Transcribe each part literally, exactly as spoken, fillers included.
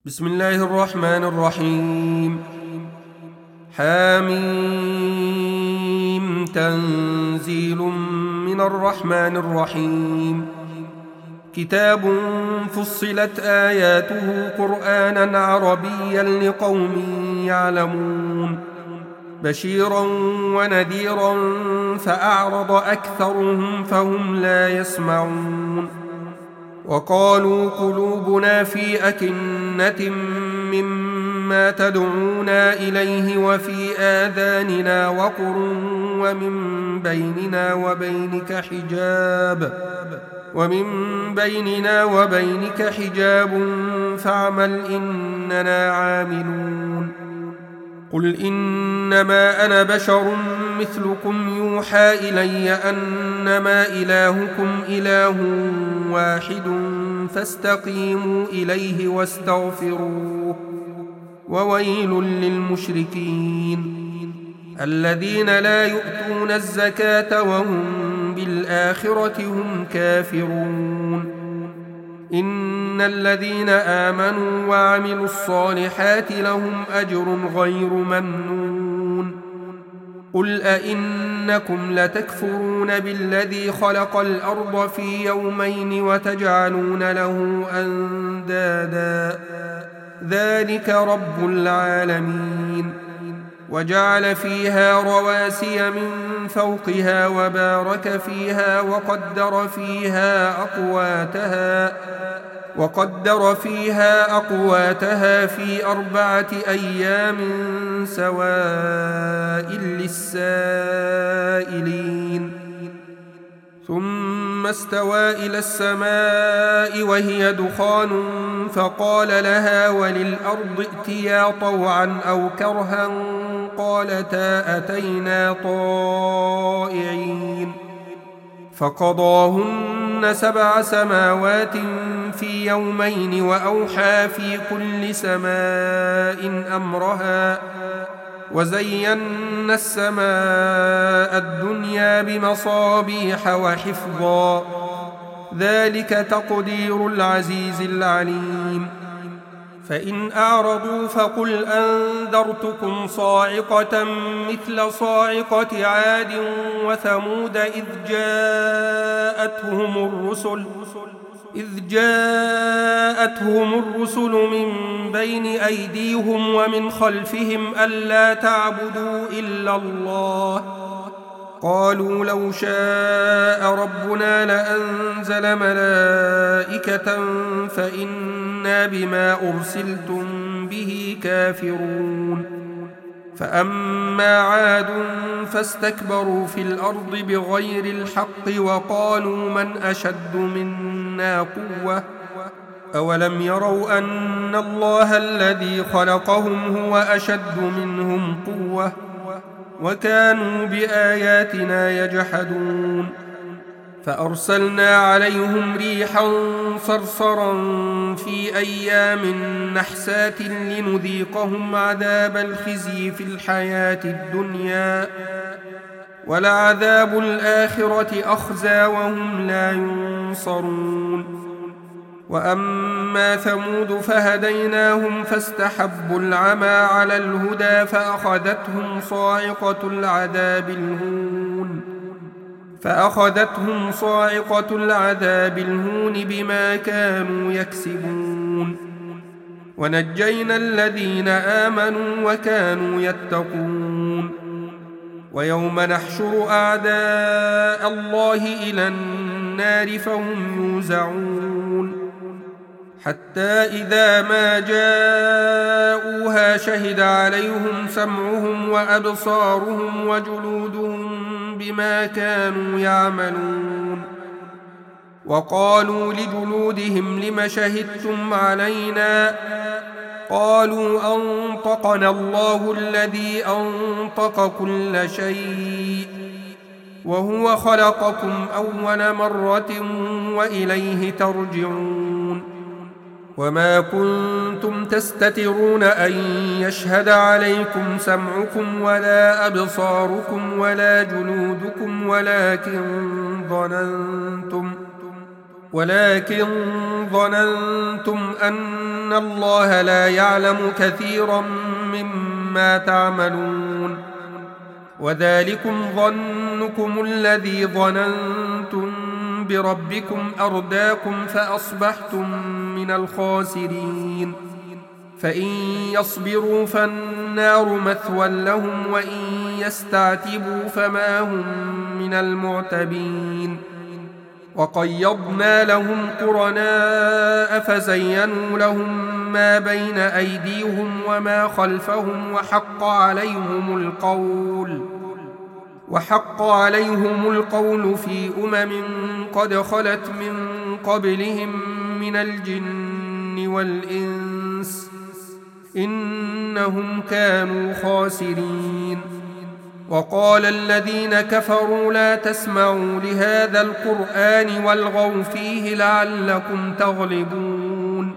بسم الله الرحمن الرحيم. حاميم تنزيل من الرحمن الرحيم. كتاب فصلت آياته قرآنا عربيا لقوم يعلمون بشيرا ونذيرا فأعرض أكثرهم فهم لا يسمعون. وقالوا قلوبنا في أكنة مما تدعونا إليه وفي آذاننا وقر ومن بيننا وبينك حجاب ومن بيننا وبينك حجاب فاعمل إننا عاملون. قل إنما أنا بشر مثلكم يوحى إلي أنما إلهكم إله واحد فاستقيموا إليه واستغفروه وويل للمشركين الذين لا يؤتون الزكاة وهم بالآخرة هم كافرون. إن الذين آمنوا وعملوا الصالحات لهم أجر غير ممنون. قل أئنكم لتكفرون بالذي خلق الأرض في يومين وتجعلون له أندادا ذلك رب العالمين. وجعل فيها رواسي من فوقها وبارك فيها وقدر فيها أقواتها وقدر فيها أقواتها في أربعة أيام سواء للسائلين. ثم استوى إلى السماء وهي دخان فقال لها وللأرض ائتيا طوعا أو كرها قالتا أتينا طائعين. فقضاهن سبع سماوات في يومين وأوحى في كل سماء أمرها وزينا السماء الدنيا بمصابيح وحفظا ذلك تقدير العزيز العليم. فإن أعرضوا فقل أنذرتكم صاعقة مثل صاعقة عاد وثمود إذ جاءتهم الرسل إذ جاءتهم الرسل من بين أيديهم ومن خلفهم ألا تعبدوا إلا الله قالوا لو شاء ربنا لأنزل ملائكة فإنا بما أرسلتم به كافرون. فأما عاد فاستكبروا في الأرض بغير الحق وقالوا من أشد منا قوة أولم يروا أن الله الذي خلقهم هو أشد منهم قوة وكانوا بآياتنا يجحدون. فأرسلنا عليهم ريحا صرصرا في أيام نحسات لنذيقهم عذاب الخزي في الحياة الدنيا ولعذاب الآخرة أخزى وهم لا ينصرون. وأما ثمود فهديناهم فاستحبوا العمى على الهدى فأخذتهم صاعقة العذاب الهون فأخذتهم صاعقة العذاب الهون بما كانوا يكسبون. ونجينا الذين آمنوا وكانوا يتقون. ويوم نحشر أعداء الله إلى النار فهم يوزعون حتى إذا ما جاءوها شهد عليهم سمعهم وأبصارهم وجلودهم بما كانوا يعملون. وقالوا لجلودهم لم شهدتم علينا قالوا أنطقنا الله الذي أنطق كل شيء وهو خلقكم أول مرة وإليه ترجعون. وما كنتم تستترون أن يشهد عليكم سمعكم ولا أبصاركم ولا جلودكم ولكن ظننتم ولكن ظننتم أن الله لا يعلم كثيرا مما تعملون وذلكم ظنكم الذي ظننتم بربكم أرداكم فأصبحتم من الخاسرين فإن يصبروا فالنار مثوى لهم وإن يستعتبوا فما هم من المعتبين وقيضنا لهم قرناء فزينوا لهم ما بين أيديهم وما خلفهم وحق عليهم القول وحق عليهم القول في أمم قد خلت من قبلهم من الجن والإنس إنهم كانوا خاسرين وقال الذين كفروا لا تسمعوا لهذا القرآن والغوا فيه لعلكم تغلبون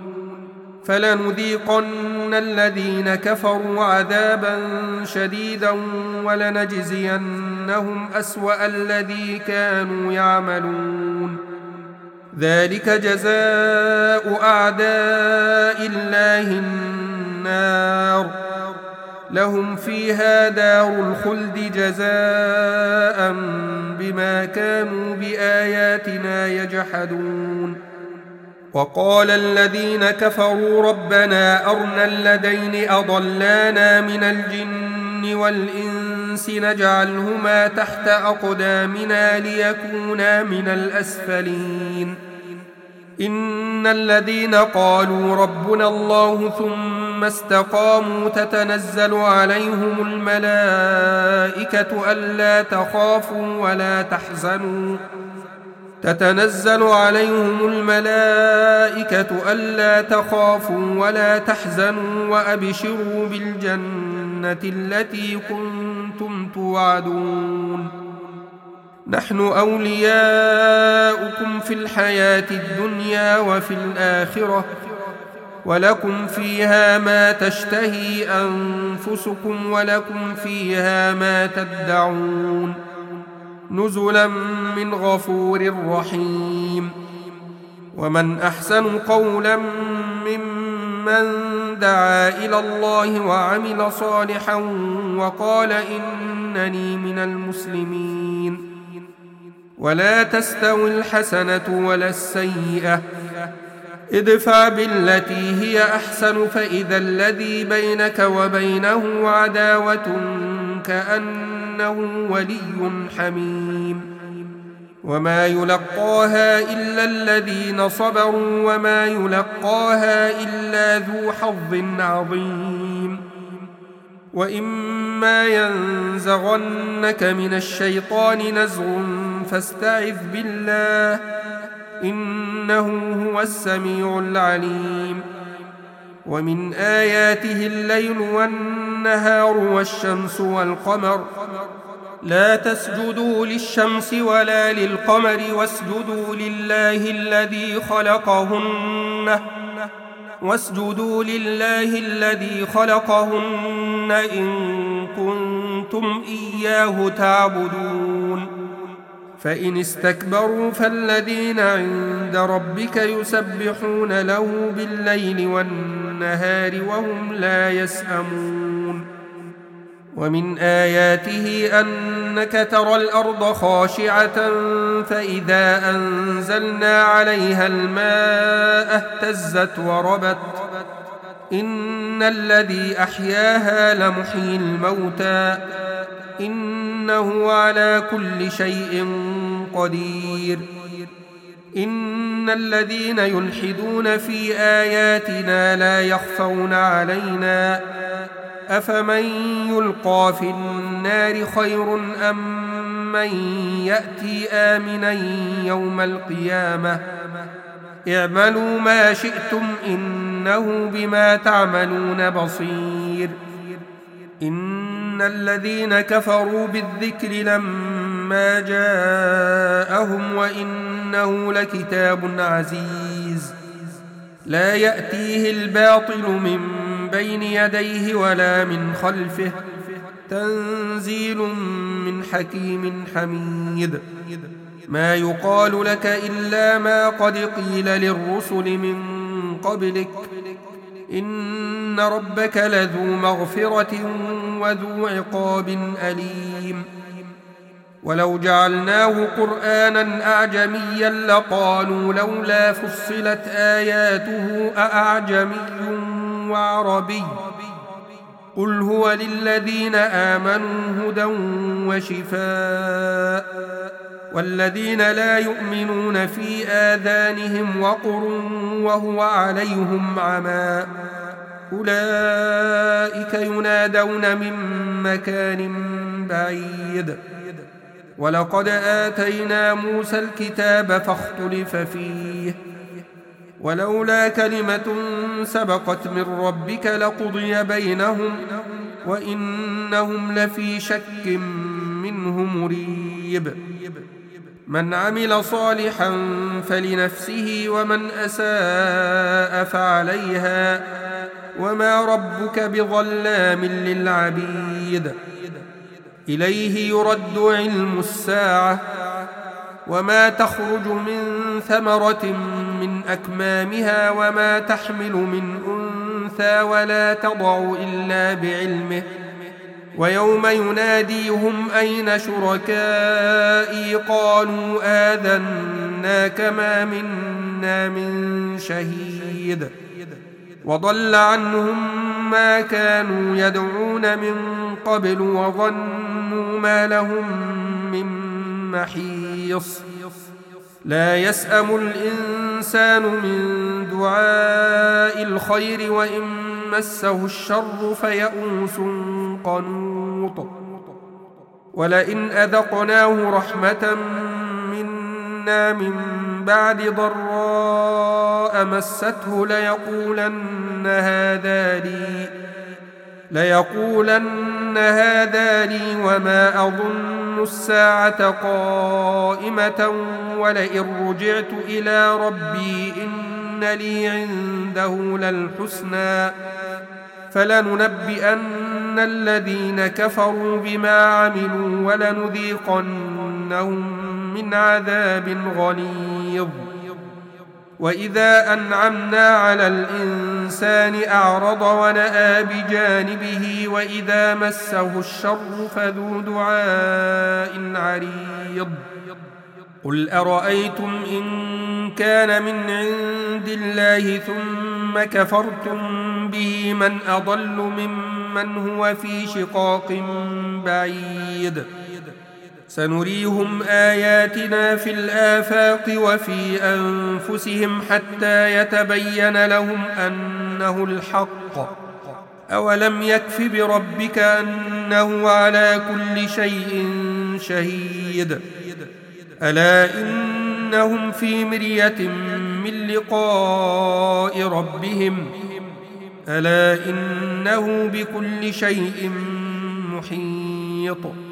فلنذيقن الذين كفروا عذابا شديدا ولنجزينهم أسوأ الذي كانوا يعملون ذلك جزاء أعداء الله النار لهم فيها دار الخلد جزاء بما كانوا بآياتنا يجحدون وقال الذين كفروا ربنا أرنا الذين أضلانا من الجن والإنس نجعلهما تحت أقدامنا ليكونا من الأسفلين إن الذين قالوا ربنا الله ثم استقاموا تتنزل عليهم الملائكة ألا تخافوا ولا تحزنوا تتنزل عليهم الملائكة ألا تخافوا ولا تحزنوا وأبشروا بالجنة التي كنتم توعدون نحن أولياؤكم في الحياة الدنيا وفي الآخرة ولكم فيها ما تشتهي أنفسكم ولكم فيها ما تدعون نزلا من غفور رحيم ومن أحسن قولا ممن دعا إلى الله وعمل صالحا وقال إنني من المسلمين ولا تستوي الحسنة ولا السيئة ادفع بالتي هي أحسن فإذا الذي بينك وبينه عداوة كأنه ولي حميم وما يلقاها إلا الذين صبروا وما يلقاها إلا ذو حظ عظيم وإما ينزغنك من الشيطان نزغ فاستعذ بالله إنه هو السميع العليم ومن آياته الليل والنهار والشمس والقمر لا تسجدوا للشمس ولا للقمر واسجدوا لله الذي خلقهن واسجدوا لله الذي خلقهن إن كنتم إياه تعبدون فإن استكبروا فالذين عند ربك يسبحون له بالليل والنهار وهم لا يسأمون ومن آياته أنك ترى الأرض خاشعة فإذا أنزلنا عليها الماء اهتزت وربت إن الذي أحياها لمحيي الموتى إنه على كل شيء قدير إن الذين يلحدون في آياتنا لا يخفون علينا أفمن يلقى في النار خير أم من يأتي آمنا يوم القيامة اعملوا ما شئتم إنه بما تعملون بصير إن الذين كفروا بالذكر لما جاءهم وإنه لكتاب عزيز لا يأتيه الباطل من بين يديه ولا من خلفه تنزيل من حكيم حميد ما يقال لك إلا ما قد قيل للرسل من قبلك إن ربك لذو مغفرة وذو عقاب أليم ولو جعلناه قرآنا أعجميا لقالوا لولا فصلت آياته أأعجمي وعربي قل هو للذين آمنوا هدى وشفاء والذين لا يؤمنون في آذانهم وقر وهو عليهم عمى أولئك ينادون من مكان بعيد ولقد آتينا موسى الكتاب فاختلف فيه ولولا كلمة سبقت من ربك لقضي بينهم وإنهم لفي شك منه مريب من عمل صالحا فلنفسه ومن أساء فعليها وما ربك بظلام للعبيد إليه يرد علم الساعة وما تخرج من ثمرة من أكمامها وما تحمل من أنثى ولا تضع إلا بعلمه ويوم يناديهم أين شركائي قالوا آذناك ما منا من شهيد وضل عنهم ما كانوا يدعون من قبل وظنوا ما لهم من محيص لا يسأم الإنسان من دعاء الخير وإن مسه الشر فيئوس قنوط ولئن أذقناه رحمة منا من بعد ضراء مسته ليقولن هذا لي ليقولن هذا لي وما أظن الساعة قائمة ولئن رجعت إلى ربي إن لي عنده للحسنى فلننبئن الذين كفروا بما عملوا ولنذيقنهم من عذاب غليظ وإذا أنعمنا على الإنسان أعرض ونأى بجانبه وإذا مسه الشر فذو دعاء عريض قل أرأيتم إن كان من عند الله ثم كفرتم به من أضل ممن هو في شقاق بعيد سنريهم آياتنا في الآفاق وفي أنفسهم حتى يتبين لهم أنه الحق أولم يكف بربك أنه على كل شيء شهيد ألا إنهم في مرية من لقاء ربهم ألا إنه بكل شيء محيط